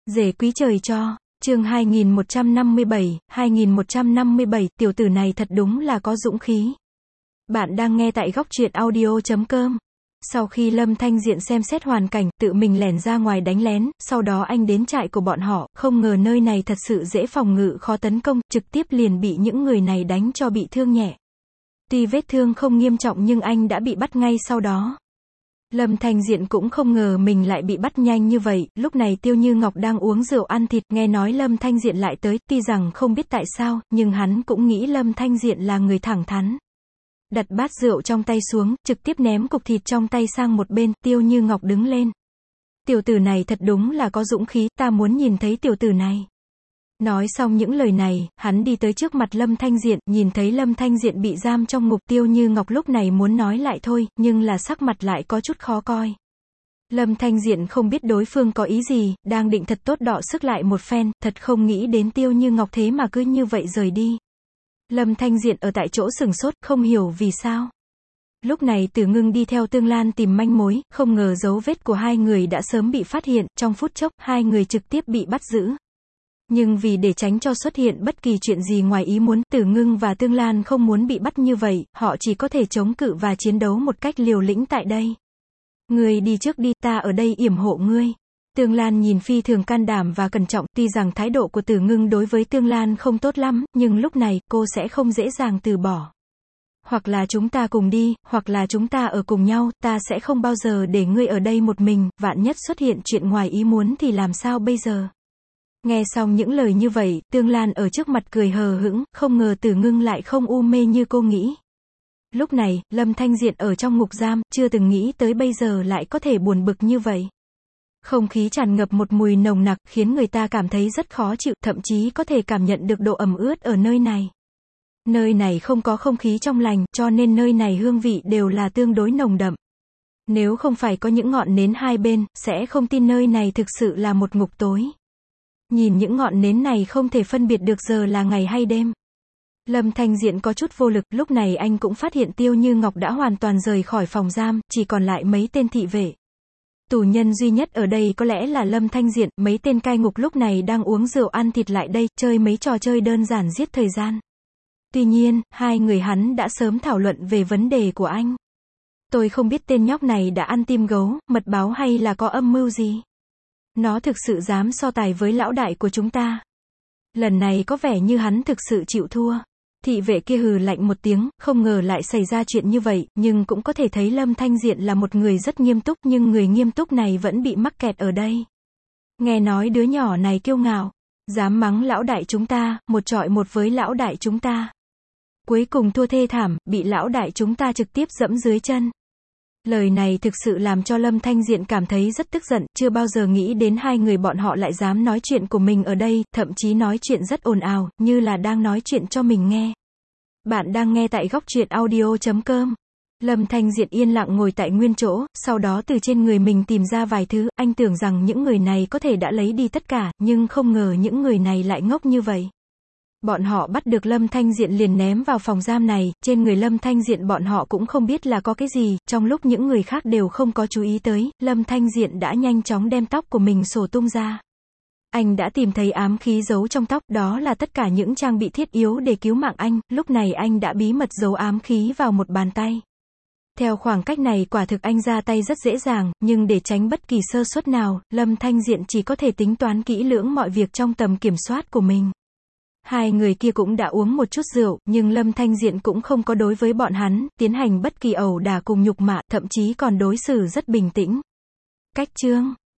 Rể quý trời cho, chương 2157, tiểu tử này thật đúng là có dũng khí. Bạn đang nghe tại góc truyện audio.com. Sau khi Lâm Thanh Diện xem xét hoàn cảnh, tự mình lẻn ra ngoài đánh lén, sau đó anh đến trại của bọn họ, không ngờ nơi này thật sự dễ phòng ngự khó tấn công, trực tiếp liền bị những người này đánh cho bị thương nhẹ. Tuy vết thương không nghiêm trọng nhưng anh đã bị bắt ngay sau đó. Lâm Thanh Diện cũng không ngờ mình lại bị bắt nhanh như vậy, lúc này Tiêu Như Ngọc đang uống rượu ăn thịt, nghe nói Lâm Thanh Diện lại tới, tuy rằng không biết tại sao, nhưng hắn cũng nghĩ Lâm Thanh Diện là người thẳng thắn. Đặt bát rượu trong tay xuống, trực tiếp ném cục thịt trong tay sang một bên, Tiêu Như Ngọc đứng lên. Tiểu tử này thật đúng là có dũng khí, ta muốn nhìn thấy tiểu tử này. Nói xong những lời này, hắn đi tới trước mặt Lâm Thanh Diện, nhìn thấy Lâm Thanh Diện bị giam trong ngục, Tiêu Như Ngọc lúc này muốn nói lại thôi, nhưng là sắc mặt lại có chút khó coi. Lâm Thanh Diện không biết đối phương có ý gì, đang định thật tốt đọ sức lại một phen, thật không nghĩ đến Tiêu Như Ngọc thế mà cứ như vậy rời đi. Lâm Thanh Diện ở tại chỗ sửng sốt, không hiểu vì sao. Lúc này Tử Ngưng đi theo Tương Lan tìm manh mối, không ngờ dấu vết của hai người đã sớm bị phát hiện, trong phút chốc, hai người trực tiếp bị bắt giữ. Nhưng vì để tránh cho xuất hiện bất kỳ chuyện gì ngoài ý muốn, Tử Ngưng và Tương Lan không muốn bị bắt như vậy, họ chỉ có thể chống cự và chiến đấu một cách liều lĩnh tại đây. Ngươi đi trước đi, ta ở đây yểm hộ ngươi. Tương Lan nhìn phi thường can đảm và cẩn trọng, tuy rằng thái độ của Tử Ngưng đối với Tương Lan không tốt lắm, nhưng lúc này, cô sẽ không dễ dàng từ bỏ. Hoặc là chúng ta cùng đi, hoặc là chúng ta ở cùng nhau, ta sẽ không bao giờ để ngươi ở đây một mình, vạn nhất xuất hiện chuyện ngoài ý muốn thì làm sao bây giờ? Nghe xong những lời như vậy, Tương Lan ở trước mặt cười hờ hững, không ngờ Tử Ngưng lại không u mê như cô nghĩ. Lúc này, Lâm Thanh Diện ở trong ngục giam, chưa từng nghĩ tới bây giờ lại có thể buồn bực như vậy. Không khí tràn ngập một mùi nồng nặc, khiến người ta cảm thấy rất khó chịu, thậm chí có thể cảm nhận được độ ẩm ướt ở nơi này. Nơi này không có không khí trong lành, cho nên nơi này hương vị đều là tương đối nồng đậm. Nếu không phải có những ngọn nến hai bên, sẽ không tin nơi này thực sự là một ngục tối. Nhìn những ngọn nến này không thể phân biệt được giờ là ngày hay đêm. Lâm Thanh Diện có chút vô lực, lúc này anh cũng phát hiện Tiêu Như Ngọc đã hoàn toàn rời khỏi phòng giam, chỉ còn lại mấy tên thị vệ. Tù nhân duy nhất ở đây có lẽ là Lâm Thanh Diện, mấy tên cai ngục lúc này đang uống rượu ăn thịt lại đây, chơi mấy trò chơi đơn giản giết thời gian. Tuy nhiên, hai người hắn đã sớm thảo luận về vấn đề của anh. Tôi không biết tên nhóc này đã ăn tim gấu, mật báo hay là có âm mưu gì. Nó thực sự dám so tài với lão đại của chúng ta. Lần này có vẻ như hắn thực sự chịu thua. Thị vệ kia hừ lạnh một tiếng, không ngờ lại xảy ra chuyện như vậy, nhưng cũng có thể thấy Lâm Thanh Diện là một người rất nghiêm túc, nhưng người nghiêm túc này vẫn bị mắc kẹt ở đây. Nghe nói đứa nhỏ này kiêu ngạo, dám mắng lão đại chúng ta, một chọi một với lão đại chúng ta. Cuối cùng thua thê thảm, bị lão đại chúng ta trực tiếp dẫm dưới chân. Lời này thực sự làm cho Lâm Thanh Diện cảm thấy rất tức giận, chưa bao giờ nghĩ đến hai người bọn họ lại dám nói chuyện của mình ở đây, thậm chí nói chuyện rất ồn ào, như là đang nói chuyện cho mình nghe. Bạn đang nghe tại góc truyện audio.com. Lâm Thanh Diện yên lặng ngồi tại nguyên chỗ, sau đó từ trên người mình tìm ra vài thứ, anh tưởng rằng những người này có thể đã lấy đi tất cả, nhưng không ngờ những người này lại ngốc như vậy. Bọn họ bắt được Lâm Thanh Diện liền ném vào phòng giam này, trên người Lâm Thanh Diện bọn họ cũng không biết là có cái gì, trong lúc những người khác đều không có chú ý tới, Lâm Thanh Diện đã nhanh chóng đem tóc của mình xổ tung ra. Anh đã tìm thấy ám khí giấu trong tóc, đó là tất cả những trang bị thiết yếu để cứu mạng anh, lúc này anh đã bí mật giấu ám khí vào một bàn tay. Theo khoảng cách này quả thực anh ra tay rất dễ dàng, nhưng để tránh bất kỳ sơ suất nào, Lâm Thanh Diện chỉ có thể tính toán kỹ lưỡng mọi việc trong tầm kiểm soát của mình. Hai người kia cũng đã uống một chút rượu, nhưng Lâm Thanh Diện cũng không có đối với bọn hắn, tiến hành bất kỳ ẩu đả cùng nhục mạ, thậm chí còn đối xử rất bình tĩnh. Cách chương